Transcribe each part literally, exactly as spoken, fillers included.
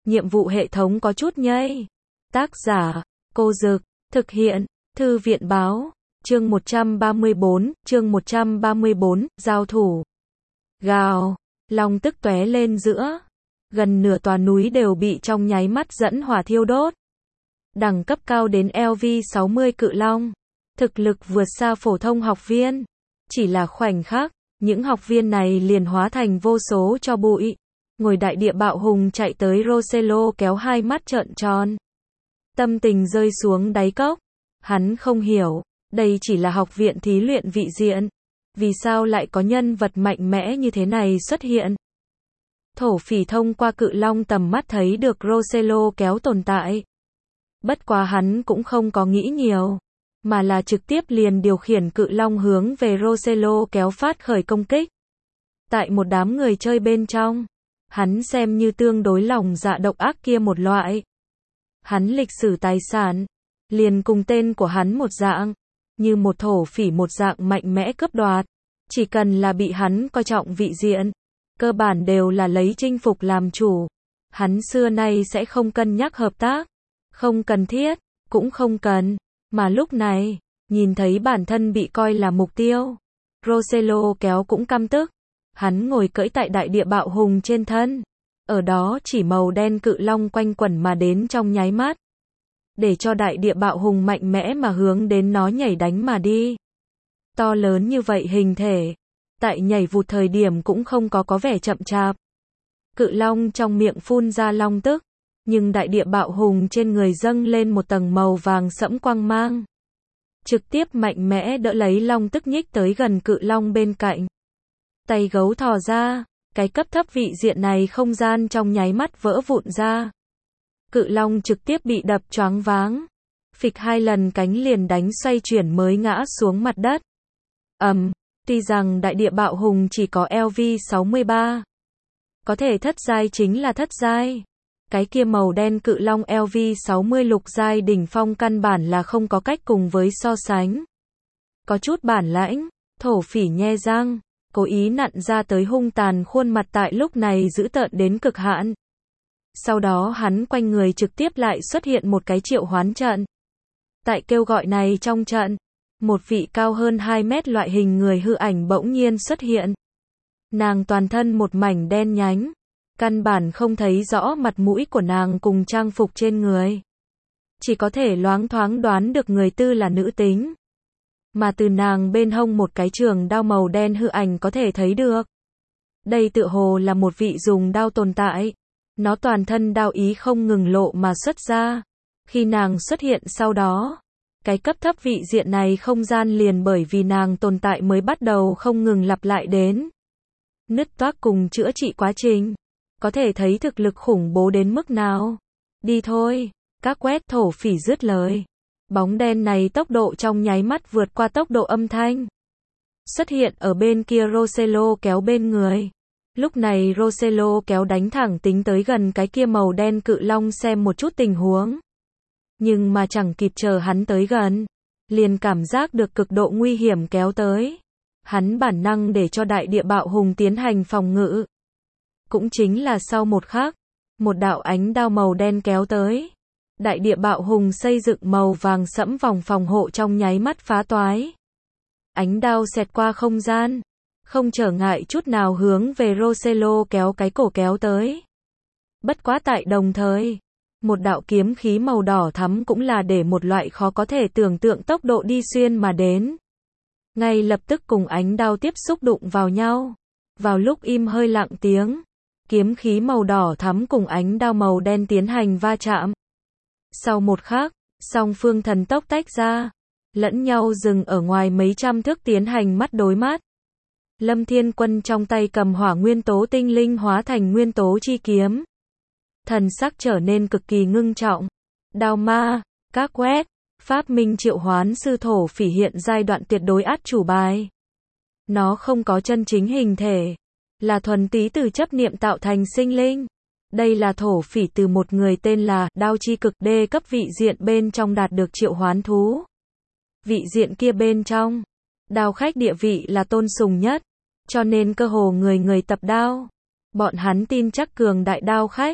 nhiệm vụ hệ thống có chút nhây. Tác giả, Cô Dực, thực hiện, Thư viện Báo, chương một trăm ba mươi bốn, chương một trăm ba mươi bốn, giao thủ. Gào, long tức tóe lên giữa. Gần nửa tòa núi đều bị trong nháy mắt dẫn hỏa thiêu đốt. Đẳng cấp cao đến L V sáu mươi cự long. Thực lực vượt xa phổ thông học viên. Chỉ là khoảnh khắc, những học viên này liền hóa thành vô số tro bụi. Ngồi đại địa bạo hùng chạy tới Rosello kéo hai mắt trợn tròn. Tâm tình rơi xuống đáy cốc. Hắn không hiểu, đây chỉ là học viện thí luyện vị diện. Vì sao lại có nhân vật mạnh mẽ như thế này xuất hiện? Thổ phỉ thông qua cự long tầm mắt thấy được Rosello kéo tồn tại. Bất quá hắn cũng không có nghĩ nhiều, mà là trực tiếp liền điều khiển cự long hướng về Rosello kéo phát khởi công kích. Tại một đám người chơi bên trong, hắn xem như tương đối lòng dạ độc ác kia một loại. Hắn lịch sử tài sản, liền cùng tên của hắn một dạng, như một thổ phỉ một dạng mạnh mẽ cướp đoạt. Chỉ cần là bị hắn coi trọng vị diện, cơ bản đều là lấy chinh phục làm chủ. Hắn xưa nay sẽ không cân nhắc hợp tác, không cần thiết, cũng không cần. Mà lúc này, nhìn thấy bản thân bị coi là mục tiêu, Rosello kéo cũng căm tức. Hắn ngồi cưỡi tại đại địa bạo hùng trên thân. Ở đó chỉ màu đen cự long quanh quẩn mà đến trong nháy mắt. Để cho đại địa bạo hùng mạnh mẽ mà hướng đến nó nhảy đánh mà đi. To lớn như vậy hình thể, tại nhảy vụt thời điểm cũng không có có vẻ chậm chạp. Cự long trong miệng phun ra long tức, nhưng đại địa bạo hùng trên người dâng lên một tầng màu vàng sẫm quang mang. Trực tiếp mạnh mẽ đỡ lấy long tức nhích tới gần cự long bên cạnh. Tay gấu thò ra, cái cấp thấp vị diện này không gian trong nháy mắt vỡ vụn ra. Cự long trực tiếp bị đập choáng váng. Phịch hai lần cánh liền đánh xoay chuyển mới ngã xuống mặt đất. Ầm, um, tuy rằng đại địa bạo hùng chỉ có L V sáu mươi ba. Có thể thất giai chính là thất giai. Cái kia màu đen cự long L V sáu mươi lục giai đỉnh phong căn bản là không có cách cùng với so sánh. Có chút bản lãnh, thổ phỉ nhe răng, cố ý nặn ra tới hung tàn khuôn mặt tại lúc này dữ tợn đến cực hạn. Sau đó hắn quanh người trực tiếp lại xuất hiện một cái triệu hoán trận. Tại kêu gọi này trong trận, một vị cao hơn hai mét loại hình người hư ảnh bỗng nhiên xuất hiện. Nàng toàn thân một mảnh đen nhánh, căn bản không thấy rõ mặt mũi của nàng cùng trang phục trên người. Chỉ có thể loáng thoáng đoán được người tư là nữ tính. Mà từ nàng bên hông một cái trường đao màu đen hư ảnh có thể thấy được. Đây tựa hồ là một vị dùng đao tồn tại. Nó toàn thân đao ý không ngừng lộ mà xuất ra. Khi nàng xuất hiện sau đó, cái cấp thấp vị diện này không gian liền bởi vì nàng tồn tại mới bắt đầu không ngừng lặp lại đến. Nứt toác cùng chữa trị quá trình. Có thể thấy thực lực khủng bố đến mức nào. Đi thôi, các quét thổ phỉ dứt lời. Bóng đen này tốc độ trong nháy mắt vượt qua tốc độ âm thanh. Xuất hiện ở bên kia Rosello kéo bên người. Lúc này Rosello kéo đánh thẳng tính tới gần cái kia màu đen cự long xem một chút tình huống. Nhưng mà chẳng kịp chờ hắn tới gần, liền cảm giác được cực độ nguy hiểm kéo tới. Hắn bản năng để cho đại địa bạo hùng tiến hành phòng ngự. Cũng chính là sau một khắc, một đạo ánh đao màu đen kéo tới. Đại địa bạo hùng xây dựng màu vàng sẫm vòng phòng hộ trong nháy mắt phá toái. Ánh đao xẹt qua không gian, không trở ngại chút nào hướng về Rosello kéo cái cổ kéo tới. Bất quá tại đồng thời, một đạo kiếm khí màu đỏ thắm cũng là để một loại khó có thể tưởng tượng tốc độ đi xuyên mà đến. Ngay lập tức cùng ánh đao tiếp xúc đụng vào nhau. Vào lúc im hơi lặng tiếng, kiếm khí màu đỏ thắm cùng ánh đao màu đen tiến hành va chạm. Sau một khắc, song phương thần tốc tách ra, lẫn nhau dừng ở ngoài mấy trăm thước tiến hành mắt đối mắt. Lâm Thiên Quân trong tay cầm hỏa nguyên tố tinh linh hóa thành nguyên tố chi kiếm. Thần sắc trở nên cực kỳ ngưng trọng. Đao ma, các quét, Pháp Minh triệu hoán sư thổ phỉ hiện giai đoạn tuyệt đối át chủ bài. Nó không có chân chính hình thể, là thuần túy từ chấp niệm tạo thành sinh linh. Đây là thổ phỉ từ một người tên là Đao Chi Cực đê cấp vị diện bên trong đạt được triệu hoán thú. Vị diện kia bên trong, đao khách địa vị là tôn sùng nhất, cho nên cơ hồ người người tập đao. Bọn hắn tin chắc cường đại đao khách,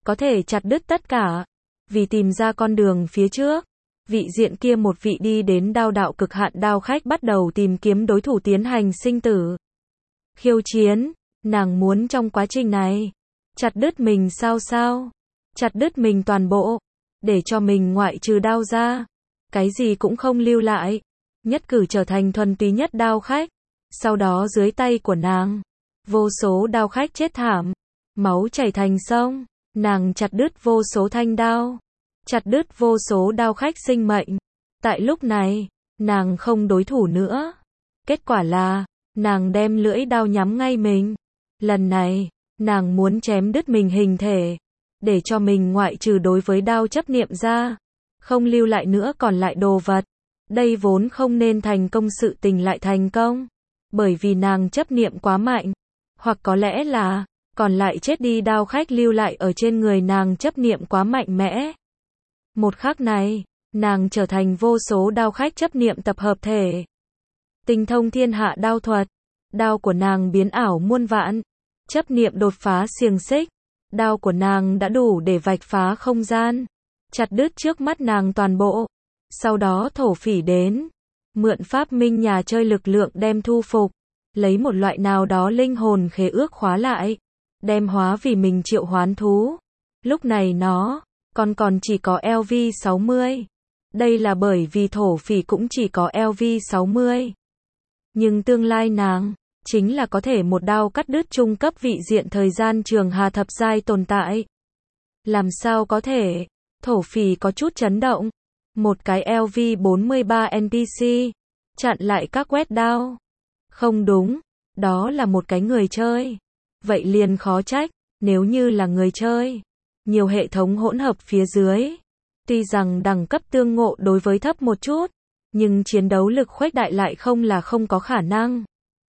có thể chặt đứt tất cả, vì tìm ra con đường phía trước. Vị diện kia một vị đi đến đao đạo cực hạn đao khách bắt đầu tìm kiếm đối thủ tiến hành sinh tử. Khiêu chiến, nàng muốn trong quá trình này, chặt đứt mình sao sao, chặt đứt mình toàn bộ, để cho mình ngoại trừ đao ra, cái gì cũng không lưu lại, nhất cử trở thành thuần túy nhất đao khách. Sau đó dưới tay của nàng, vô số đao khách chết thảm, máu chảy thành sông, nàng chặt đứt vô số thanh đao, chặt đứt vô số đao khách sinh mệnh. Tại lúc này, nàng không đối thủ nữa. Kết quả là, nàng đem lưỡi đao nhắm ngay mình. Lần này, nàng muốn chém đứt mình hình thể, để cho mình ngoại trừ đối với đao chấp niệm ra, không lưu lại nữa còn lại đồ vật. Đây vốn không nên thành công sự tình lại thành công, bởi vì nàng chấp niệm quá mạnh, hoặc có lẽ là, còn lại chết đi đao khách lưu lại ở trên người nàng chấp niệm quá mạnh mẽ. Một khắc này, nàng trở thành vô số đao khách chấp niệm tập hợp thể. Tinh thông thiên hạ đao thuật, đao của nàng biến ảo muôn vạn, chấp niệm đột phá xiềng xích, đao của nàng đã đủ để vạch phá không gian, chặt đứt trước mắt nàng toàn bộ. Sau đó thổ phỉ đến, mượn pháp minh nhà chơi lực lượng đem thu phục, lấy một loại nào đó linh hồn khế ước khóa lại, đem hóa vì mình triệu hoán thú. Lúc này nó còn còn chỉ có L V sáu mươi. Đây là bởi vì thổ phỉ cũng chỉ có L V sáu mươi. Nhưng tương lai nàng chính là có thể một đao cắt đứt trung cấp vị diện thời gian trường hà thập giai tồn tại. Làm sao có thể? Thổ phỉ có chút chấn động. Một cái L V bốn mươi ba N P C chặn lại các quét đao. Không đúng, đó là một cái người chơi. Vậy liền khó trách, nếu như là người chơi, nhiều hệ thống hỗn hợp phía dưới, tuy rằng đẳng cấp tương ngộ đối với thấp một chút, nhưng chiến đấu lực khuếch đại lại không là không có khả năng.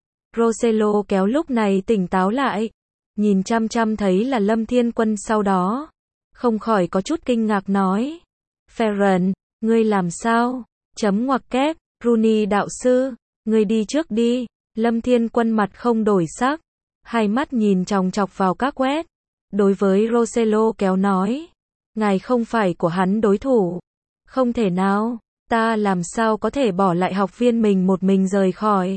Rosello kéo lúc này tỉnh táo lại, nhìn chăm chăm thấy là Lâm Thiên Quân, sau đó không khỏi có chút kinh ngạc nói: Ferren, ngươi làm sao? Chấm ngoặc kép, Rooney đạo sư, ngươi đi trước đi. Lâm Thiên Quân mặt không đổi sắc, hai mắt nhìn chòng chọc vào các quét. Đối với Rosello kéo nói: ngài không phải của hắn đối thủ. Không thể nào, ta làm sao có thể bỏ lại học viên mình một mình rời khỏi.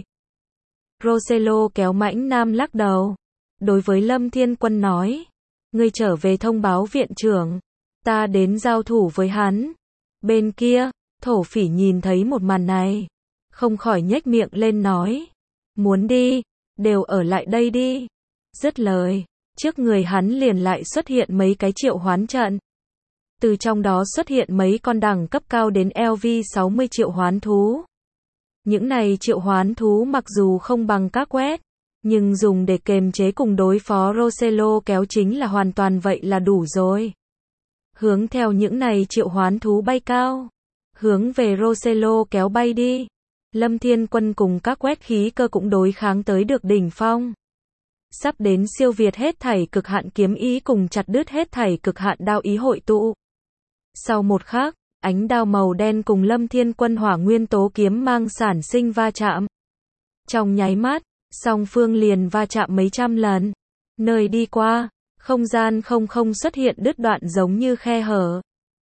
Rosello kéo mãnh nam lắc đầu. Đối với Lâm Thiên Quân nói: ngươi trở về thông báo viện trưởng, ta đến giao thủ với hắn. Bên kia, thổ phỉ nhìn thấy một màn này, không khỏi nhếch miệng lên nói: muốn đi, đều ở lại đây đi. Dứt lời, trước người hắn liền lại xuất hiện mấy cái triệu hoán trận. Từ trong đó xuất hiện mấy con đẳng cấp cao đến L V sáu mươi triệu hoán thú. Những này triệu hoán thú mặc dù không bằng các quét, nhưng dùng để kềm chế cùng đối phó Rosello kéo chính là hoàn toàn vậy là đủ rồi. Hướng theo những này triệu hoán thú bay cao, hướng về Rosello kéo bay đi. Lâm Thiên Quân cùng các quét khí cơ cũng đối kháng tới được đỉnh phong. Sắp đến siêu việt hết thảy cực hạn kiếm ý cùng chặt đứt hết thảy cực hạn đao ý hội tụ. Sau một khắc, ánh đao màu đen cùng Lâm Thiên Quân hỏa nguyên tố kiếm mang sản sinh va chạm. Trong nháy mắt, song phương liền va chạm mấy trăm lần. Nơi đi qua, không gian không không xuất hiện đứt đoạn giống như khe hở.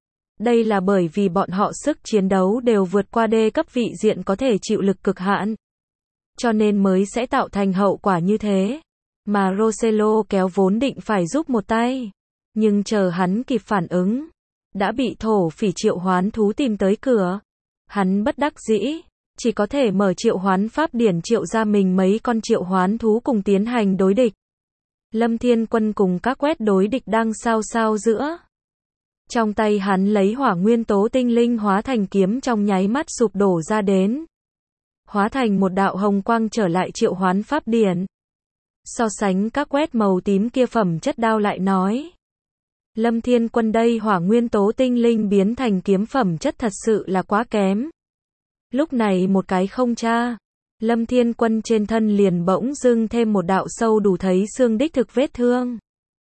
Đây là bởi vì bọn họ sức chiến đấu đều vượt qua đê cấp vị diện có thể chịu lực cực hạn, cho nên mới sẽ tạo thành hậu quả như thế. Mà Rosello kéo vốn định phải giúp một tay, nhưng chờ hắn kịp phản ứng, đã bị thổ phỉ triệu hoán thú tìm tới cửa. Hắn bất đắc dĩ, chỉ có thể mở triệu hoán pháp điển triệu ra mình mấy con triệu hoán thú cùng tiến hành đối địch. Lâm Thiên Quân cùng các quét đối địch đang sao sao giữa. Trong tay hắn lấy hỏa nguyên tố tinh linh hóa thành kiếm trong nháy mắt sụp đổ ra đến. Hóa thành một đạo hồng quang trở lại triệu hoán pháp điển. So sánh các quét màu tím kia phẩm chất đao lại nói: Lâm Thiên Quân đây hỏa nguyên tố tinh linh biến thành kiếm phẩm chất thật sự là quá kém. Lúc này một cái không tra, Lâm Thiên Quân trên thân liền bỗng dưng thêm một đạo sâu đủ thấy xương đích thực vết thương.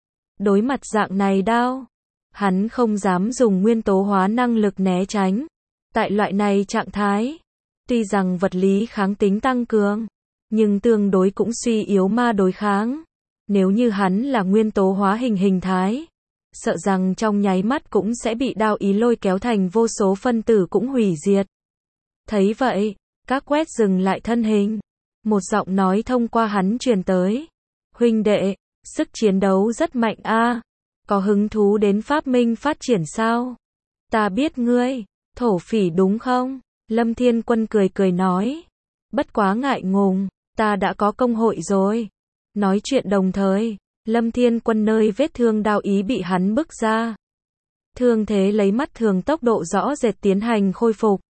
Đối mặt dạng này đao, hắn không dám dùng nguyên tố hóa năng lực né tránh. Tại loại này trạng thái, tuy rằng vật lý kháng tính tăng cường, nhưng tương đối cũng suy yếu ma đối kháng. Nếu như hắn là nguyên tố hóa hình hình thái, sợ rằng trong nháy mắt cũng sẽ bị đao ý lôi kéo thành vô số phân tử cũng hủy diệt. Thấy vậy, các quét dừng lại thân hình. Một giọng nói thông qua hắn truyền tới. Huynh đệ, sức chiến đấu rất mạnh a, có hứng thú đến phát minh phát triển sao? Ta biết ngươi, thổ phỉ đúng không? Lâm Thiên Quân cười cười nói. Bất quá ngại ngùng, ta đã có công hội rồi. Nói chuyện đồng thời, Lâm Thiên Quân nơi vết thương đao ý bị hắn bức ra. Thương thế lấy mắt thường tốc độ rõ rệt tiến hành khôi phục.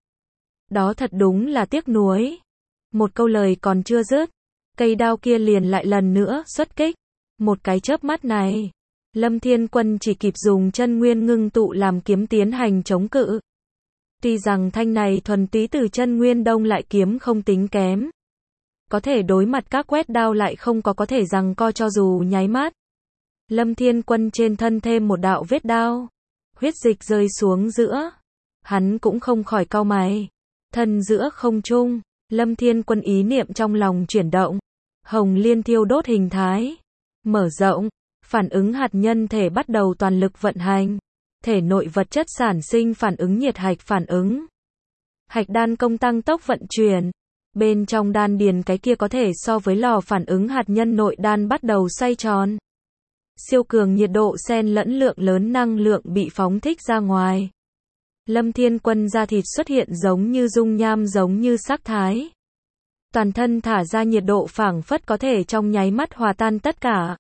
Đó thật đúng là tiếc nuối. Một câu lời còn chưa dứt, cây đao kia liền lại lần nữa xuất kích. Một cái chớp mắt này, Lâm Thiên Quân chỉ kịp dùng chân nguyên ngưng tụ làm kiếm tiến hành chống cự. Tuy rằng thanh này thuần túy từ chân nguyên đông lại kiếm không tính kém. Có thể đối mặt các quét đao lại không có có thể giằng co cho dù nháy mắt. Lâm Thiên Quân trên thân thêm một đạo vết đao. Huyết dịch rơi xuống giữa. Hắn cũng không khỏi cau mày. Thân giữa không trung, Lâm Thiên Quân ý niệm trong lòng chuyển động. Hồng liên thiêu đốt hình thái. Mở rộng, phản ứng hạt nhân thể bắt đầu toàn lực vận hành. Thể nội vật chất sản sinh phản ứng nhiệt hạch phản ứng. Hạch đan công tăng tốc vận chuyển. Bên trong đan điền cái kia có thể so với lò phản ứng hạt nhân nội đan bắt đầu xoay tròn. Siêu cường nhiệt độ xen lẫn lượng lớn năng lượng bị phóng thích ra ngoài. Lâm Thiên Quân da thịt xuất hiện giống như dung nham giống như sắc thái. Toàn thân thả ra nhiệt độ phảng phất có thể trong nháy mắt hòa tan tất cả.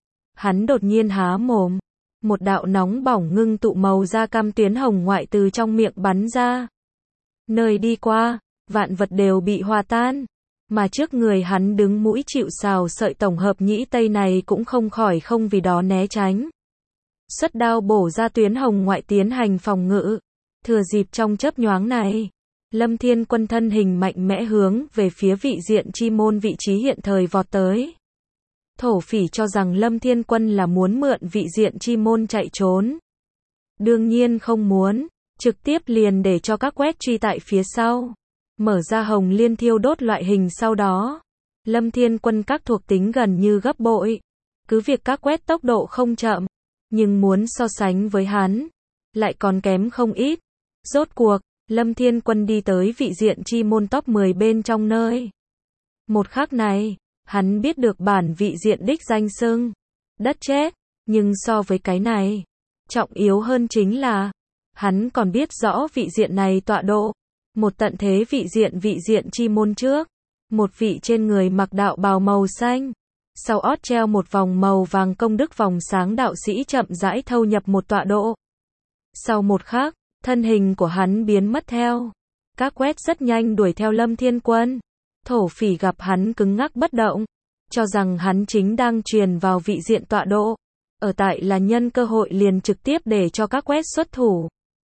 Hắn đột nhiên há mồm. Một đạo nóng bỏng ngưng tụ màu da cam tuyến hồng ngoại từ trong miệng bắn ra. Nơi đi qua, vạn vật đều bị hòa tan. Mà trước người hắn đứng mũi chịu sào sợi tổng hợp nhĩ tây này cũng không khỏi không vì đó né tránh. Xuất đao bổ ra tuyến hồng ngoại tiến hành phòng ngự. Thừa dịp trong chớp nhoáng này, Lâm Thiên Quân thân hình mạnh mẽ hướng về phía vị diện chi môn vị trí hiện thời vọt tới. Thổ phỉ cho rằng Lâm Thiên Quân là muốn mượn vị diện chi môn chạy trốn. Đương nhiên không muốn, trực tiếp liền để cho các quét truy tại phía sau. Mở ra hồng liên thiêu đốt loại hình sau đó. Lâm Thiên Quân các thuộc tính gần như gấp bội. Cứ việc các quét tốc độ không chậm, nhưng muốn so sánh với hắn, lại còn kém không ít. Rốt cuộc, Lâm Thiên Quân đi tới vị diện chi môn top mười bên trong nơi. Một khắc này, hắn biết được bản vị diện đích danh xưng. Đất chết, nhưng so với cái này, trọng yếu hơn chính là, hắn còn biết rõ vị diện này tọa độ. Một tận thế vị diện vị diện chi môn trước. Một vị trên người mặc đạo bào màu xanh. Sau ót treo một vòng màu vàng công đức vòng sáng đạo sĩ chậm rãi thâu nhập một tọa độ. Sau một khắc, thân hình của hắn biến mất theo. Các quét rất nhanh đuổi theo Lâm Thiên Quân. Thổ phỉ gặp hắn cứng ngắc bất động. Cho rằng hắn chính đang truyền vào vị diện tọa độ. Ở tại là nhân cơ hội liền trực tiếp để cho các quét xuất thủ.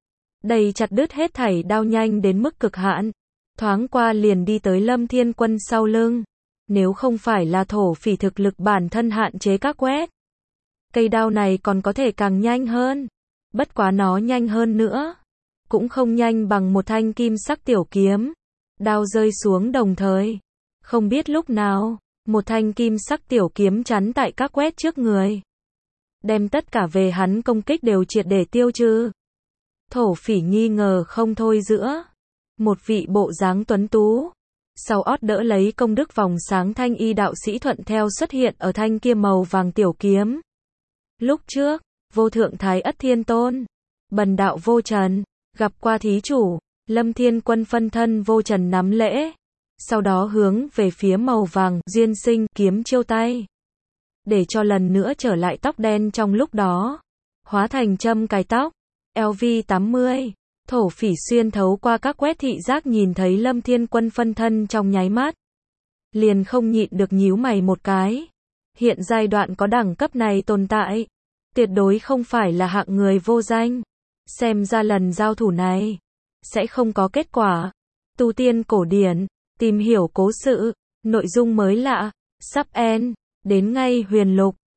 Đầy chặt đứt hết thảy đao nhanh đến mức cực hạn. Thoáng qua liền đi tới Lâm Thiên Quân sau lưng. Nếu không phải là thổ phỉ thực lực bản thân hạn chế các quét. Cây đao này còn có thể càng nhanh hơn. Bất quá nó nhanh hơn nữa. Cũng không nhanh bằng một thanh kim sắc tiểu kiếm. Đao rơi xuống đồng thời. Không biết lúc nào, một thanh kim sắc tiểu kiếm chắn tại các quét trước người. Đem tất cả về hắn công kích đều triệt để tiêu trừ. Thổ phỉ nghi ngờ không thôi giữa. Một vị bộ dáng tuấn tú. Sau ót đỡ lấy công đức vòng sáng thanh y đạo sĩ thuận theo xuất hiện ở thanh kia màu vàng tiểu kiếm. Lúc trước, vô thượng thái ất thiên tôn. Bần đạo vô trần. Gặp qua thí chủ. Lâm Thiên Quân phân thân vô trần nắm lễ. Sau đó hướng về phía màu vàng duyên sinh kiếm chiêu tay. Để cho lần nữa trở lại tóc đen trong lúc đó. Hóa thành châm cài tóc. L V tám mươi. Thổ phỉ xuyên thấu qua các quét thị giác nhìn thấy Lâm Thiên Quân phân thân trong nháy mắt. Liền không nhịn được nhíu mày một cái. Hiện giai đoạn có đẳng cấp này tồn tại. Tuyệt đối không phải là hạng người vô danh. Xem ra lần giao thủ này sẽ không có kết quả. Tu tiên cổ điển, tìm hiểu cố sự, nội dung mới lạ, sắp end, đến ngay huyền lục.